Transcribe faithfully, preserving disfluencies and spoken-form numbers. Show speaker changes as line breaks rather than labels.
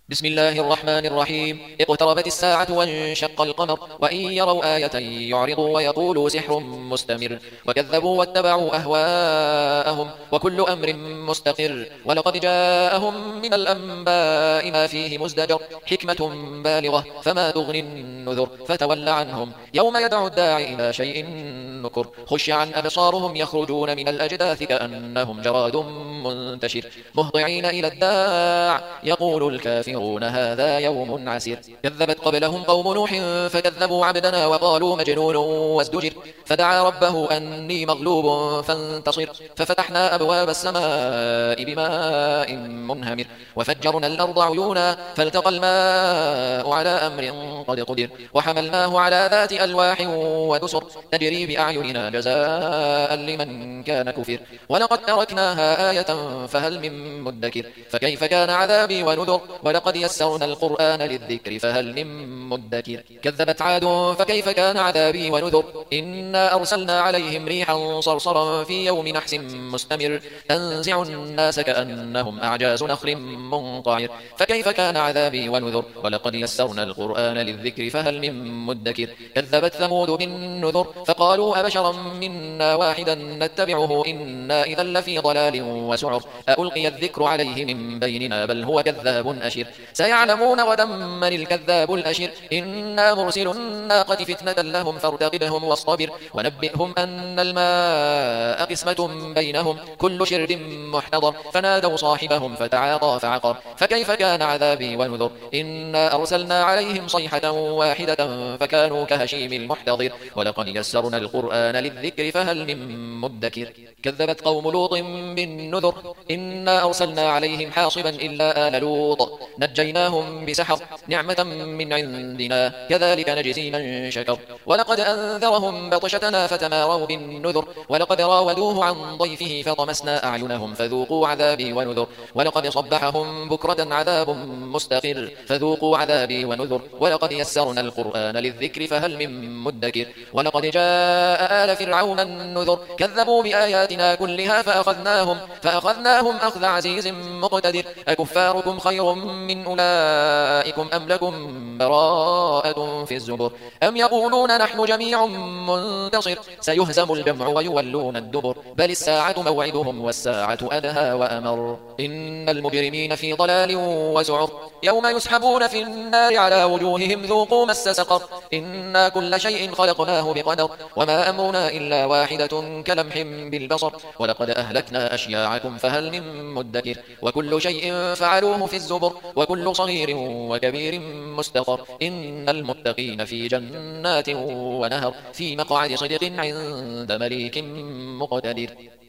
بسم الله الرحمن الرحيم. اقتربت الساعة وانشق القمر، وإن يروا آية يعرضوا ويقولوا سحر مستمر، وكذبوا واتبعوا أهواءهم، وكل أمر مستقر. ولقد جاءهم من الأنباء ما فيه مزدجر، حكمة بالغة فما تغني النذر. فتول عنهم يوم يدعو الداعي إلى شيء نكر، خش عن أبصارهم يخرجون من الأجداث كأنهم جراد منتشر، مهطعين إلى الداع يقول الكافرون هذا يوم عسير. كذبت قبلهم قوم نوح فكذبوا عبدنا وقالوا مجنون وازدجر، فدعا ربه أني مغلوب فانتصر، ففتحنا أبواب السماء بماء منهمر، وفجرنا الأرض عيونا فالتقى الماء على أمر قد قدر، وحملناه على ذات ألواح ودسر تجري بأعيننا جزاء لمن كان كفر. ولقد تركناها آية فهل من مدكر، فكيف كان عذابي ونذر. ولقد يسرنا القرآن للذكر فهل من مدكر. كذبت عاد فكيف كان عذابي ونذر. إنا أرسلنا عليهم ريحا صرصرا في يوم نحس مستمر، تنزع الناس كأنهم أعجاز نخل منقعر، فكيف كان عذابي ونذر. ولقد يسرنا القرآن للذكر فهل من مدكر. كذبت ثمود بالنذر فقالوا أبشرا منا واحدا نتبعه إنا إذا لفي ضلال وسعر، ألقي الذكر عليه من بيننا بل هو كذاب أشر. سيعلمون غدا من الكذاب الأشر. إنا مرسل الناقة فتنة لهم فارتقبهم واصطبر، ونبئهم أن الماء قسمة بينهم كل شرب محتضر. فنادوا صاحبهم فتعاطى فعقر، فكيف كان عذابي ونذر. إنا أرسلنا عليهم صيحة واحدة فكانوا كهشيم المحتضر. ولقد يسرنا القرآن للذكر فهل من مدكر. كذبت قوم لوط بالنذر. إنا أرسلنا عليهم حاصبا إلا آل لوط نجيناهم بسحر، نعمة من عندنا كذلك نجزي من شكر. ولقد أنذرهم بطشتنا فتماروا بالنذر. ولقد راودوه عن ضيفه فطمسنا أعينهم فذوقوا عذابي ونذر. ولقد صبحهم بكرة عذاب مستقر، فذوقوا عذابي ونذر. ولقد يسرنا القرآن للذكر فهل من مدكر. ولقد جاء آل فرعون النذر. كذبوا بآياتنا كلها فأخذناهم فأخذناهم أخذ عزيز مقتدر. أكفاركم خير من أولئكم أم لكم براءة في الزبر. أم يقولون نحن جميع منتصر، سيهزم الجمع ويولون الدبر. بل الساعة موعدهم والساعة أدهى وأمر. إن المجرمين في ضلال وسعر. يوم يسحبون في النار على وجوههم ذوقوا مس سقر. إنا كل شيء خلقناه بقدر، وما أمرنا إلا واحدة كلمح بالبصر. ولقد أهلكنا أشياعكم فهل من مدكر. وكل شيء فعلوه في الزبر، وكل صغير وكبير مستقر. إن المتقين في جنات ونهر، في مقعد صدق عند مليك مقتدر.